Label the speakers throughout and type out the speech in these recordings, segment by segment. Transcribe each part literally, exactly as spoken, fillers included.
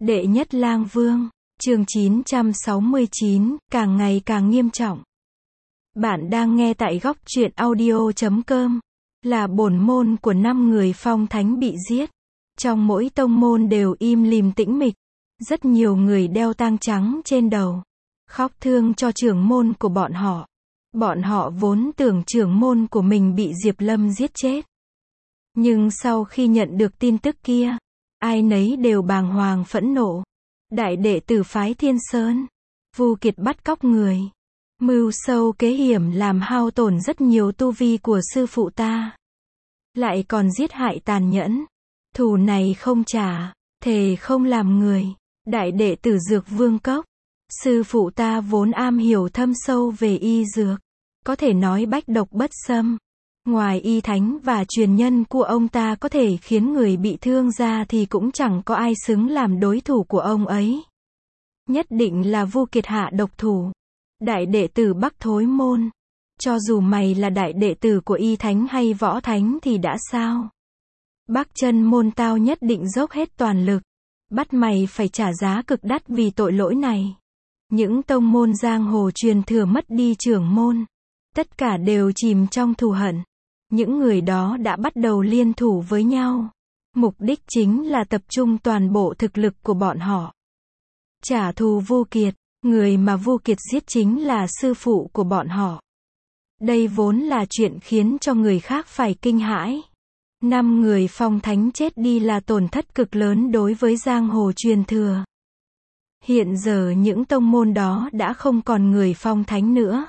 Speaker 1: Đệ nhất lang vương, chương chín trăm sáu mươi chín, càng ngày càng nghiêm trọng. Bạn đang nghe tại góc truyện audio chấm com, là bổn môn của năm người phong thánh bị giết. Trong mỗi tông môn đều im lìm tĩnh mịch, rất nhiều người đeo tang trắng trên đầu, khóc thương cho trưởng môn của bọn họ. Bọn họ vốn tưởng trưởng môn của mình bị Diệp Lâm giết chết. Nhưng sau khi nhận được tin tức kia, ai nấy đều bàng hoàng phẫn nộ. Đại đệ tử phái Thiên Sơn, Vu Kiệt bắt cóc người, mưu sâu kế hiểm làm hao tổn rất nhiều tu vi của sư phụ ta. Lại còn giết hại tàn nhẫn. Thù này không trả, thề không làm người. Đại đệ tử Dược Vương Cốc, sư phụ ta vốn am hiểu thâm sâu về y dược, có thể nói bách độc bất xâm. Ngoài y thánh và truyền nhân của ông ta có thể khiến người bị thương ra thì cũng chẳng có ai xứng làm đối thủ của ông ấy. Nhất định là Vu Kiệt hạ độc thủ. Đại đệ tử Bắc Thối Môn, cho dù mày là đại đệ tử của y thánh hay võ thánh thì đã sao? Bắc Chân Môn tao nhất định dốc hết toàn lực, bắt mày phải trả giá cực đắt vì tội lỗi này. Những tông môn giang hồ truyền thừa mất đi trưởng môn, tất cả đều chìm trong thù hận. Những người đó đã bắt đầu liên thủ với nhau. Mục đích chính là tập trung toàn bộ thực lực của bọn họ. Trả thù Vu Kiệt, người mà Vu Kiệt giết chính là sư phụ của bọn họ. Đây vốn là chuyện khiến cho người khác phải kinh hãi. Năm người phong thánh chết đi là tổn thất cực lớn đối với giang hồ truyền thừa. Hiện giờ những tông môn đó đã không còn người phong thánh nữa.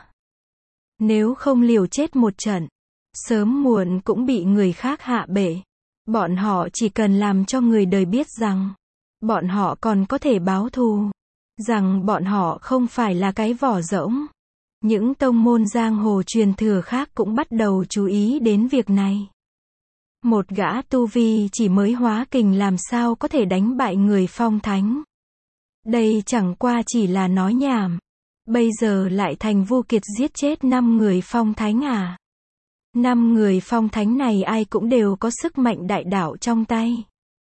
Speaker 1: Nếu không liều chết một trận, sớm muộn cũng bị người khác hạ bệ. Bọn họ chỉ cần làm cho người đời biết rằng bọn họ còn có thể báo thù, rằng bọn họ không phải là cái vỏ rỗng. Những tông môn giang hồ truyền thừa khác cũng bắt đầu chú ý đến việc này. Một gã tu vi chỉ mới hóa kình làm sao có thể đánh bại người phong thánh. Đây chẳng qua chỉ là nói nhảm. Bây giờ lại thành Vu Kiệt giết chết năm người phong thánh à? Năm người phong thánh này ai cũng đều có sức mạnh đại đạo trong tay.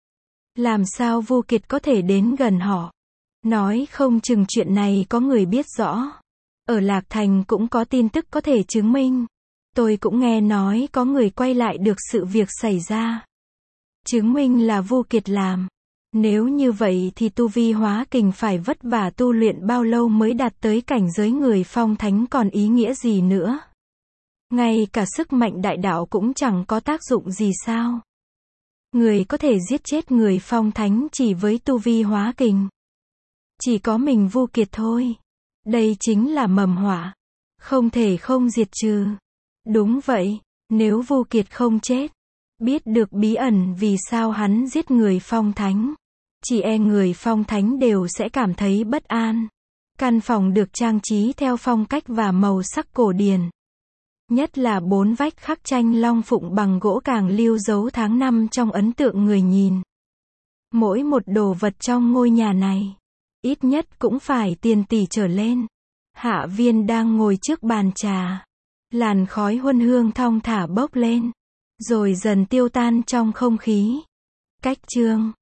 Speaker 1: Làm sao Vu Kiệt có thể đến gần họ? Nói không chừng chuyện này có người biết rõ. Ở Lạc Thành cũng có tin tức có thể chứng minh. Tôi cũng nghe nói có người quay lại được sự việc xảy ra, chứng minh là Vu Kiệt làm. Nếu như vậy thì tu vi hóa kình phải vất vả tu luyện bao lâu mới đạt tới cảnh giới người phong thánh còn ý nghĩa gì nữa? Ngay cả sức mạnh đại đạo cũng chẳng có tác dụng gì sao? Người có thể giết chết người phong thánh chỉ với tu vi hóa kình. Chỉ có mình Vu Kiệt thôi. Đây chính là mầm họa, không thể không diệt trừ. Đúng vậy, nếu Vu Kiệt không chết, biết được bí ẩn vì sao hắn giết người phong thánh, chỉ e người phong thánh đều sẽ cảm thấy bất an. Căn phòng được trang trí theo phong cách và màu sắc cổ điển. Nhất là bốn vách khắc tranh long phụng bằng gỗ càng lưu dấu tháng năm trong ấn tượng người nhìn. Mỗi một đồ vật trong ngôi nhà này, ít nhất cũng phải tiền tỷ trở lên. Hạ Viên đang ngồi trước bàn trà. Làn khói huân hương thong thả bốc lên, rồi dần tiêu tan trong không khí. Cách chương